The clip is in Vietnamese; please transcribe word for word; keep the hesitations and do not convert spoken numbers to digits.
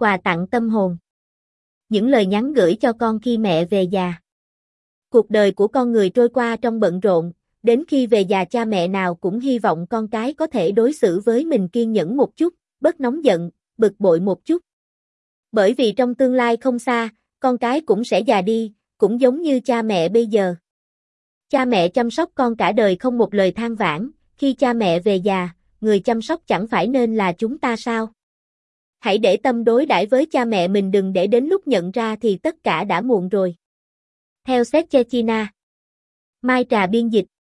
quà tặng tâm hồn. Những lời nhắn gửi cho con khi mẹ về già. Cuộc đời của con người trôi qua trong bận rộn, đến khi về già cha mẹ nào cũng hy vọng con cái có thể đối xử với mình kiên nhẫn một chút, bớt nóng giận, bực bội một chút. Bởi vì trong tương lai không xa, con cái cũng sẽ già đi, cũng giống như cha mẹ bây giờ. Cha mẹ chăm sóc con cả đời không một lời than vãn, khi cha mẹ về già, người chăm sóc chẳng phải nên là chúng ta sao? Hãy để tâm đối đãi với cha mẹ mình, đừng để đến lúc nhận ra thì tất cả đã muộn rồi. Theo Séchechina. Mai Trà biên dịch.